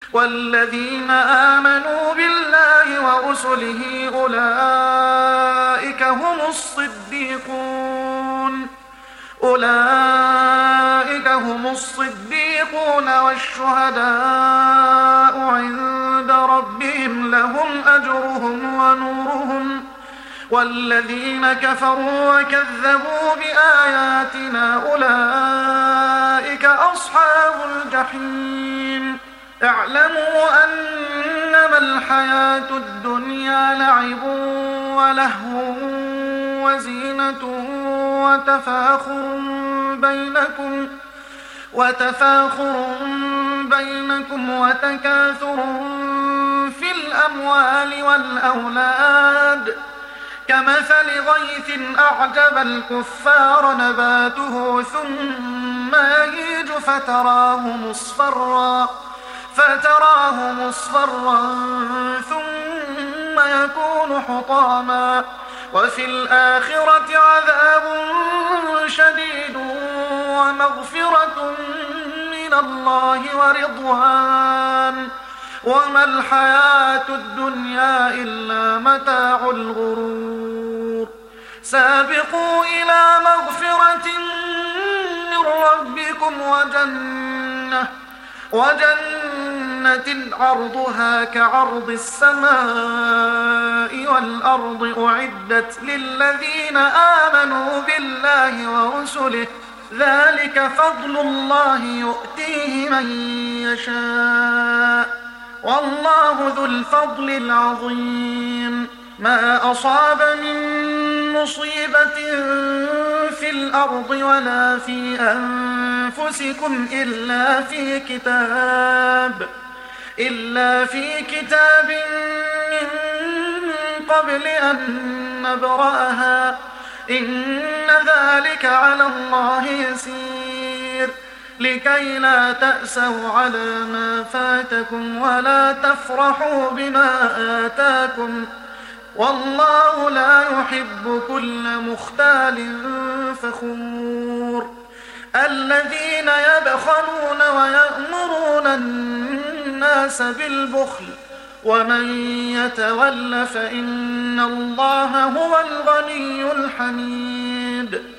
والذين آمنوا بالله ورسله أولئك هم الصديقون والشهداء عند ربهم لهم أجرهم ونورهم. والذين كفروا وكذبوا بآياتنا أولئك أصحاب الجحيم. اعلموا أنما الحياة الدنيا لعب ولهو وزينة وتفاخر بينكم وتكاثر في الأموال والأولاد كمثل غيث أعجب الكفار نباته ثم يهيج فتراه مصفرا ثم يكون حطاما وفي الآخرة عذاب شديد ومغفرة من الله ورضوان وما الحياة الدنيا إلا متاع الغرور. سابقوا إلى مغفرة من ربكم وجنة عرضها كعرض السماء والأرض أعدت للذين آمنوا بالله ورسله ذلك فضل الله يؤتيه من يشاء والله ذو الفضل العظيم. ما أصاب من مصيبة في الأرض ولا في أنفسكم إلا في كتاب من قبل أن نبرأها إن ذلك على الله يسير. لكي لا تأسوا على ما فاتكم ولا تفرحوا بما آتاكم والله لا يحب كل مختال فخور. الذين يبخلون ويأمرون الناس بالبخل ومن يتول فإن الله هو الغني الحميد.